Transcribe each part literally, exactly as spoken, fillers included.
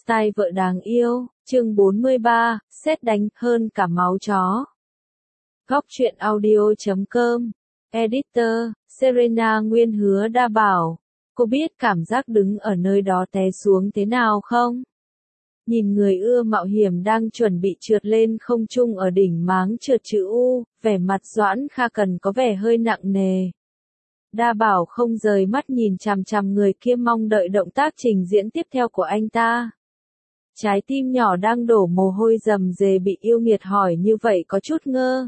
Style vợ đáng yêu, chương bốn mươi ba, sét đánh hơn cả máu chó. Góc truyện audio chấm com, Editor, Serena Nguyên Hứa Đa Bảo. Cô biết cảm giác đứng ở nơi đó té xuống thế nào không? Nhìn người ưa mạo hiểm đang chuẩn bị trượt lên không trung ở đỉnh máng trượt chữ U, vẻ mặt Doãn Kha Cần có vẻ hơi nặng nề. Đa Bảo không rời mắt nhìn chằm chằm người kia mong đợi động tác trình diễn tiếp theo của anh ta. Trái tim nhỏ đang đổ mồ hôi rầm rề bị yêu nghiệt hỏi như vậy có chút ngơ.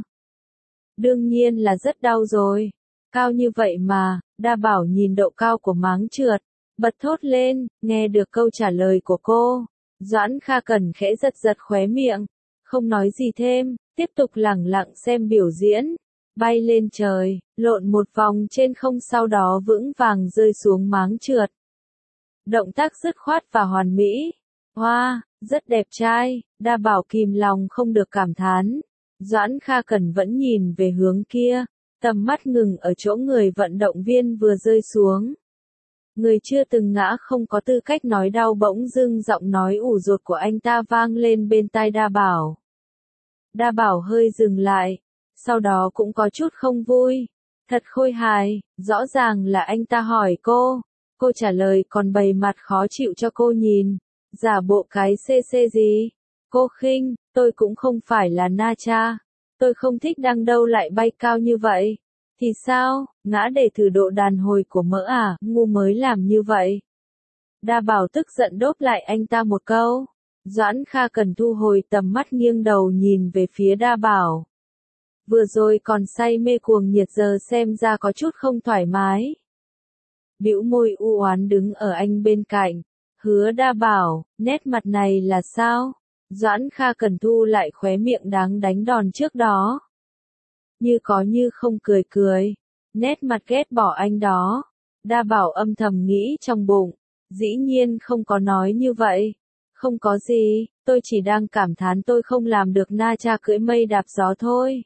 Đương nhiên là rất đau rồi. Cao như vậy mà, Đa Bảo nhìn độ cao của máng trượt, bật thốt lên, nghe được câu trả lời của cô. Doãn Kha Cần khẽ giật giật khóe miệng, không nói gì thêm, tiếp tục lẳng lặng xem biểu diễn. Bay lên trời, lộn một vòng trên không sau đó vững vàng rơi xuống máng trượt. Động tác dứt khoát và hoàn mỹ. Hoa, wow, rất đẹp trai, Đa Bảo kìm lòng không được cảm thán. Doãn Kha Cần vẫn nhìn về hướng kia, tầm mắt ngừng ở chỗ người vận động viên vừa rơi xuống. Người chưa từng ngã không có tư cách nói đau bỗng dưng giọng nói ủ rột của anh ta vang lên bên tai Đa Bảo. Đa Bảo hơi dừng lại, sau đó cũng có chút không vui. Thật khôi hài, rõ ràng là anh ta hỏi cô. Cô trả lời còn bày mặt khó chịu cho cô nhìn. Giả bộ cái xê xê gì? Cô khinh, tôi cũng không phải là Na Cha. Tôi không thích đang đâu lại bay cao như vậy. Thì sao, ngã để thử độ đàn hồi của mỡ à, ngu mới làm như vậy. Đa Bảo tức giận đốp lại anh ta một câu. Doãn Kha Cần thu hồi tầm mắt nghiêng đầu nhìn về phía Đa Bảo. Vừa rồi còn say mê cuồng nhiệt giờ xem ra có chút không thoải mái. Bĩu môi u oán đứng ở anh bên cạnh. Hứa Đa Bảo, nét mặt này là sao? Doãn Kha Cần thu lại khóe miệng đáng đánh đòn trước đó. Như có như không cười cười. Nét mặt ghét bỏ anh đó. Đa Bảo âm thầm nghĩ trong bụng. Dĩ nhiên không có nói như vậy. Không có gì, tôi chỉ đang cảm thán tôi không làm được Na Cha cưỡi mây đạp gió thôi.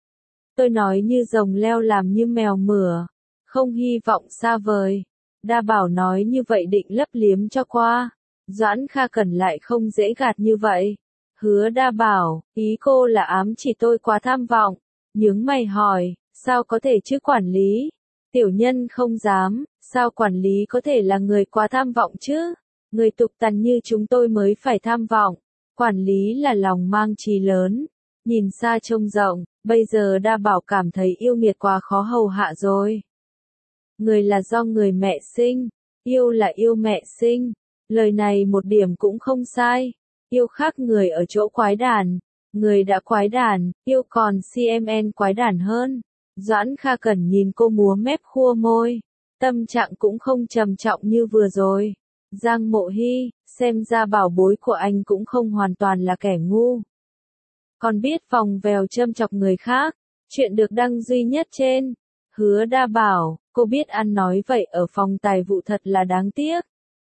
Tôi nói như rồng leo làm như mèo mửa. Không hy vọng xa vời. Đa Bảo nói như vậy định lấp liếm cho qua. Doãn Kha Cần lại không dễ gạt như vậy. Hứa Đa Bảo, ý cô là ám chỉ tôi quá tham vọng. Nhướng mày hỏi, sao có thể chứ quản lý? Tiểu nhân không dám, sao quản lý có thể là người quá tham vọng chứ? Người tục tằn như chúng tôi mới phải tham vọng. Quản lý là lòng mang chí lớn. Nhìn xa trông rộng, bây giờ Đa Bảo cảm thấy yêu nghiệt quá khó hầu hạ rồi. Người là do người mẹ sinh, yêu là yêu mẹ sinh. Lời này một điểm cũng không sai. Yêu khác người ở chỗ quái đản. Người đã quái đản, yêu còn xê em en quái đản hơn. Doãn Kha Cần nhìn cô múa mép khua môi. Tâm trạng cũng không trầm trọng như vừa rồi. Giang Mộ Hy, xem ra bảo bối của anh cũng không hoàn toàn là kẻ ngu. Còn biết vòng vèo châm chọc người khác. Chuyện được đăng duy nhất trên. Hứa Đa Bảo, cô biết ăn nói vậy ở phòng tài vụ thật là đáng tiếc.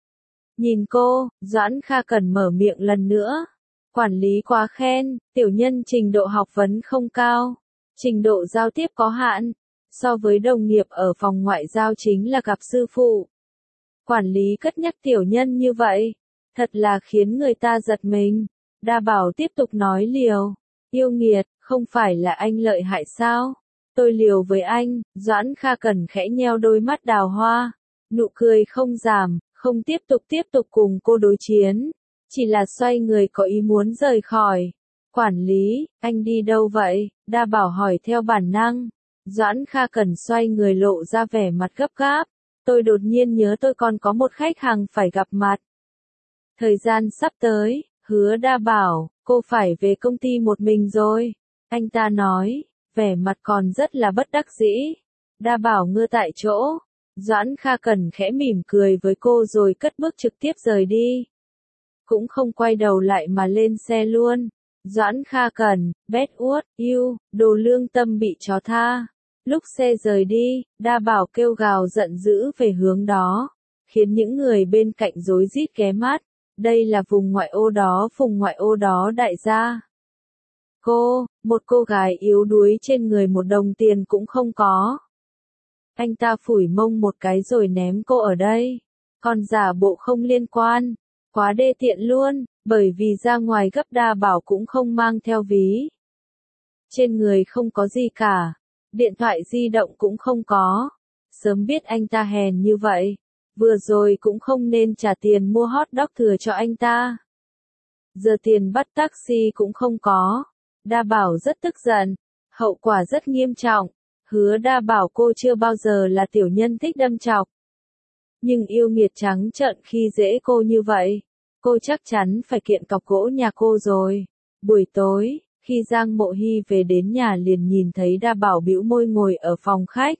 Nhìn cô, Doãn Kha Cần mở miệng lần nữa. Quản lý quá khen, tiểu nhân trình độ học vấn không cao. Trình độ giao tiếp có hạn. So với đồng nghiệp ở phòng ngoại giao chính là gặp sư phụ. Quản lý cất nhắc tiểu nhân như vậy. Thật là khiến người ta giật mình. Đa Bảo tiếp tục nói liều. Yêu nghiệt, không phải là anh lợi hại sao? Tôi liều với anh. Doãn Kha Cần khẽ nheo đôi mắt đào hoa. Nụ cười không giảm, không tiếp tục tiếp tục cùng cô đối chiến. Chỉ là xoay người có ý muốn rời khỏi. Quản lý, anh đi đâu vậy? Đa Bảo hỏi theo bản năng. Doãn Kha Cần xoay người lộ ra vẻ mặt gấp gáp. Tôi đột nhiên nhớ tôi còn có một khách hàng phải gặp mặt. Thời gian sắp tới, Hứa Đa Bảo, cô phải về công ty một mình rồi. Anh ta nói, vẻ mặt còn rất là bất đắc dĩ. Đa Bảo ngơ tại chỗ. Doãn Kha Cần khẽ mỉm cười với cô rồi cất bước trực tiếp rời đi. Cũng không quay đầu lại mà lên xe luôn. Doãn Kha Cần, bét uất, yêu, đồ lương tâm bị chó tha. Lúc xe rời đi, Đa Bảo kêu gào giận dữ về hướng đó. Khiến những người bên cạnh rối rít ghé mắt. Đây là vùng ngoại ô đó, vùng ngoại ô đó đại gia. Cô, một cô gái yếu đuối trên người một đồng tiền cũng không có. Anh ta phủi mông một cái rồi ném cô ở đây. Còn giả bộ không liên quan. Quá đê tiện luôn, bởi vì ra ngoài gấp Đa Bảo cũng không mang theo ví. Trên người không có gì cả, điện thoại di động cũng không có. Sớm biết anh ta hèn như vậy, vừa rồi cũng không nên trả tiền mua hot dog thừa cho anh ta. Giờ tiền bắt taxi cũng không có. Đa Bảo rất tức giận, hậu quả rất nghiêm trọng. Hứa Đa Bảo cô chưa bao giờ là tiểu nhân thích đâm chọc. Nhưng yêu nghiệt trắng trợn khi dễ cô như vậy, cô chắc chắn phải kiện cọc gỗ nhà cô rồi. Buổi tối, khi Giang Mộ Hy về đến nhà liền nhìn thấy Đa Bảo bĩu môi ngồi ở phòng khách.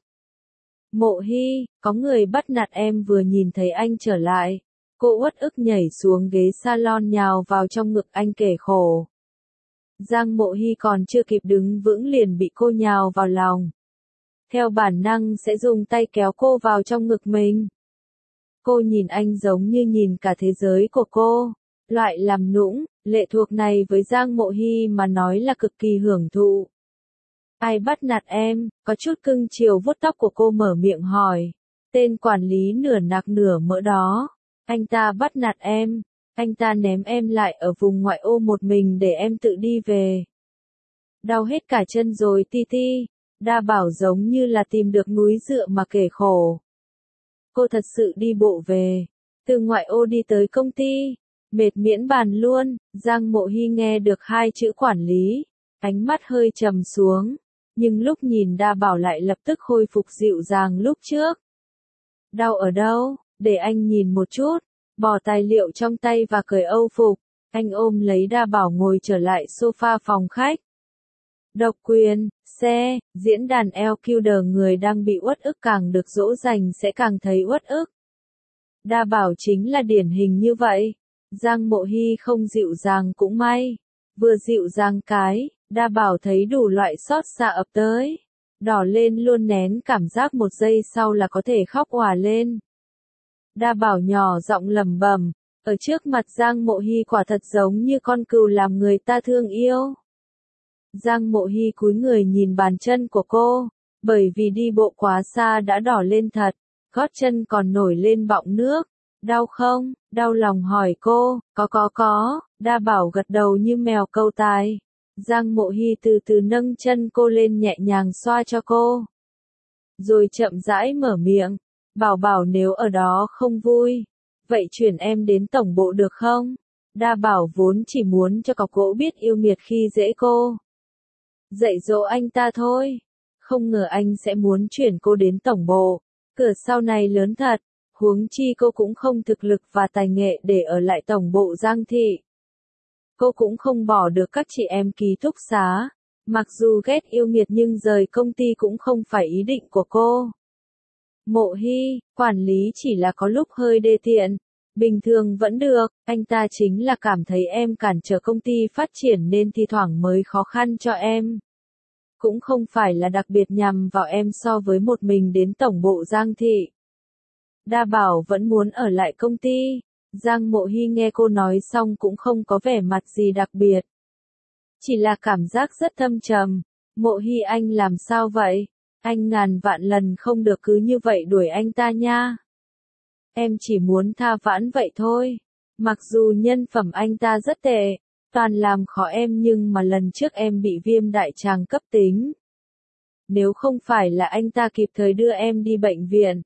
Mộ Hy, có người bắt nạt em vừa nhìn thấy anh trở lại. Cô uất ức nhảy xuống ghế salon nhào vào trong ngực anh kể khổ. Giang Mộ Hy còn chưa kịp đứng vững liền bị cô nhào vào lòng. Theo bản năng sẽ dùng tay kéo cô vào trong ngực mình. Cô nhìn anh giống như nhìn cả thế giới của cô. Loại làm nũng, lệ thuộc này với Giang Mộ Hy mà nói là cực kỳ hưởng thụ. Ai bắt nạt em, có chút cưng chiều vuốt tóc của cô mở miệng hỏi. Tên quản lý nửa nạc nửa mỡ đó. Anh ta bắt nạt em. Anh ta ném em lại ở vùng ngoại ô một mình để em tự đi về. Đau hết cả chân rồi ti ti. Đa Bảo giống như là tìm được núi dựa mà kể khổ. Cô thật sự đi bộ về. Từ ngoại ô đi tới công ty. Mệt miễn bàn luôn. Giang Mộ Hy nghe được hai chữ quản lý. Ánh mắt hơi trầm xuống. Nhưng lúc nhìn Đa Bảo lại lập tức khôi phục dịu dàng lúc trước. Đau ở đâu? Để anh nhìn một chút. Bỏ tài liệu trong tay và cởi âu phục. Anh ôm lấy Đa Bảo ngồi trở lại sofa phòng khách. Độc quyền, xe, diễn đàn eo kiu đờ người đang bị uất ức càng được dỗ dành sẽ càng thấy uất ức. Đa Bảo chính là điển hình như vậy. Giang Mộ Hy không dịu dàng cũng may. Vừa dịu dàng cái, Đa Bảo thấy đủ loại xót xa ập tới. Đỏ lên luôn nén cảm giác một giây sau là có thể khóc òa lên. Đa Bảo nhỏ giọng lẩm bẩm, ở trước mặt Giang Mộ Hy quả thật giống như con cừu làm người ta thương yêu. Giang Mộ Hy cúi người nhìn bàn chân của cô, bởi vì đi bộ quá xa đã đỏ lên thật, gót chân còn nổi lên bọng nước. Đau không? Đau lòng hỏi cô, có có có, Đa Bảo gật đầu như mèo câu tai. Giang Mộ Hy từ từ nâng chân cô lên nhẹ nhàng xoa cho cô. Rồi chậm rãi mở miệng, Bảo Bảo nếu ở đó không vui, vậy chuyển em đến tổng bộ được không? Đa Bảo vốn chỉ muốn cho cọc gỗ biết yêu nghiệt khi dễ cô. Dạy dỗ anh ta thôi. Không ngờ anh sẽ muốn chuyển cô đến tổng bộ. Cửa sau này lớn thật. Huống chi cô cũng không thực lực và tài nghệ để ở lại tổng bộ Giang thị. Cô cũng không bỏ được các chị em ký túc xá. Mặc dù ghét yêu nghiệt nhưng rời công ty cũng không phải ý định của cô. Mộ Hy, quản lý chỉ là có lúc hơi đê tiện. Bình thường vẫn được, anh ta chính là cảm thấy em cản trở công ty phát triển nên thi thoảng mới khó khăn cho em. Cũng không phải là đặc biệt nhằm vào em so với một mình đến tổng bộ Giang thị. Đa Bảo vẫn muốn ở lại công ty. Giang Mộ Hy nghe cô nói xong cũng không có vẻ mặt gì đặc biệt. Chỉ là cảm giác rất thâm trầm. Mộ Hy anh làm sao vậy? Anh ngàn vạn lần không được cứ như vậy đuổi anh ta nha. Em chỉ muốn tha vãn vậy thôi. Mặc dù nhân phẩm anh ta rất tệ, toàn làm khó em nhưng mà lần trước em bị viêm đại tràng cấp tính. Nếu không phải là anh ta kịp thời đưa em đi bệnh viện,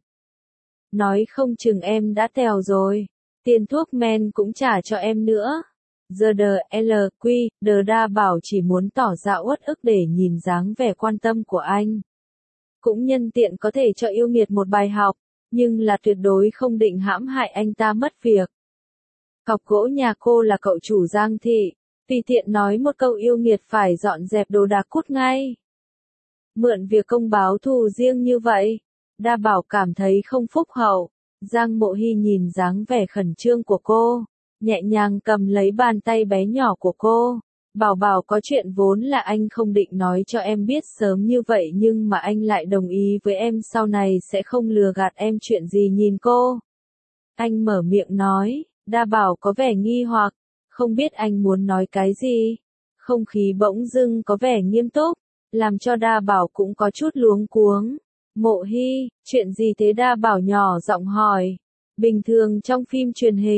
nói không chừng em đã tèo rồi. Tiền thuốc men cũng trả cho em nữa. Giờ đờ L Q, đờ Đa Bảo chỉ muốn tỏ ra uất ức để nhìn dáng vẻ quan tâm của anh. Cũng nhân tiện có thể cho yêu nghiệt một bài học, nhưng là tuyệt đối không định hãm hại anh ta mất việc. Cọc gỗ nhà cô là cậu chủ Giang thị, tùy tiện nói một câu yêu nghiệt phải dọn dẹp đồ đạc cút ngay. Mượn việc công báo thù riêng như vậy, Đa Bảo cảm thấy không phúc hậu. Giang Mộ Hy nhìn dáng vẻ khẩn trương của cô, nhẹ nhàng cầm lấy bàn tay bé nhỏ của cô. Bảo Bảo có chuyện vốn là anh không định nói cho em biết sớm như vậy nhưng mà anh lại đồng ý với em sau này sẽ không lừa gạt em chuyện gì nhìn cô. Anh mở miệng nói, Đa Bảo có vẻ nghi hoặc, không biết anh muốn nói cái gì. Không khí bỗng dưng có vẻ nghiêm túc, làm cho Đa Bảo cũng có chút luống cuống. Mộ Hy, chuyện gì thế? Đa Bảo nhỏ giọng hỏi. Bình thường trong phim truyền hình,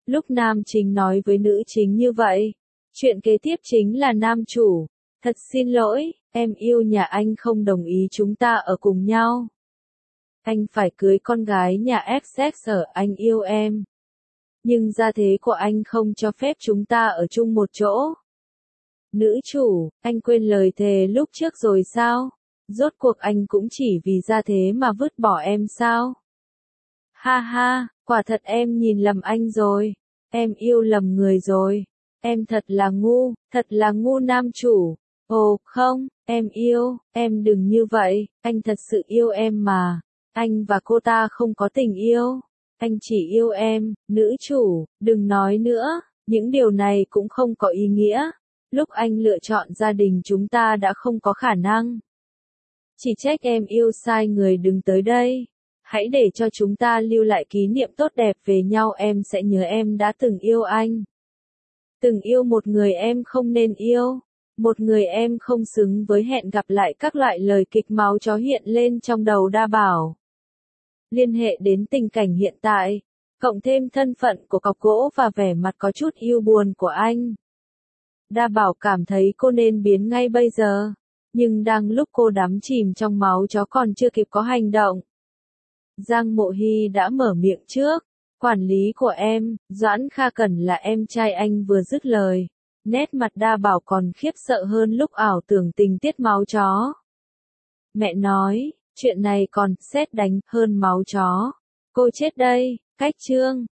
Lúc nam chính nói với nữ chính như vậy, chuyện kế tiếp chính là nam chủ. Thật xin lỗi, em yêu nhà anh không đồng ý chúng ta ở cùng nhau. Anh phải cưới con gái nhà ét ét ở anh yêu em. Nhưng gia thế của anh không cho phép chúng ta ở chung một chỗ. Nữ chủ, anh quên lời thề lúc trước rồi sao? Rốt cuộc anh cũng chỉ vì gia thế mà vứt bỏ em sao? Ha ha, quả thật em nhìn lầm anh rồi. Em yêu lầm người rồi. Em thật là ngu, thật là ngu nam chủ. Ồ, không, em yêu, em đừng như vậy, anh thật sự yêu em mà. Anh và cô ta không có tình yêu. Anh chỉ yêu em, nữ chủ, đừng nói nữa, những điều này cũng không có ý nghĩa. Lúc anh lựa chọn gia đình chúng ta đã không có khả năng. Chỉ trách em yêu sai người, đừng tới đây. Hãy để cho chúng ta lưu lại kỷ niệm tốt đẹp về nhau, em sẽ nhớ em đã từng yêu anh. Từng yêu một người em không nên yêu. Một người em không xứng với, hẹn gặp lại. Các loại lời kịch máu chó hiện lên trong đầu Đa Bảo. Liên hệ đến tình cảnh hiện tại, cộng thêm thân phận của cọc gỗ và vẻ mặt có chút yêu buồn của anh. Đa Bảo cảm thấy cô nên biến ngay bây giờ, nhưng đang lúc cô đắm chìm trong máu chó còn chưa kịp có hành động. Giang Mộ Hy đã mở miệng trước. Quản lý của em, Doãn Kha Cẩn là em trai anh. Vừa dứt lời, nét mặt Đa Bảo còn khiếp sợ hơn lúc ảo tưởng tình tiết máu chó. Mẹ nói, chuyện này còn sét đánh hơn máu chó. Cô chết đây, cách chương.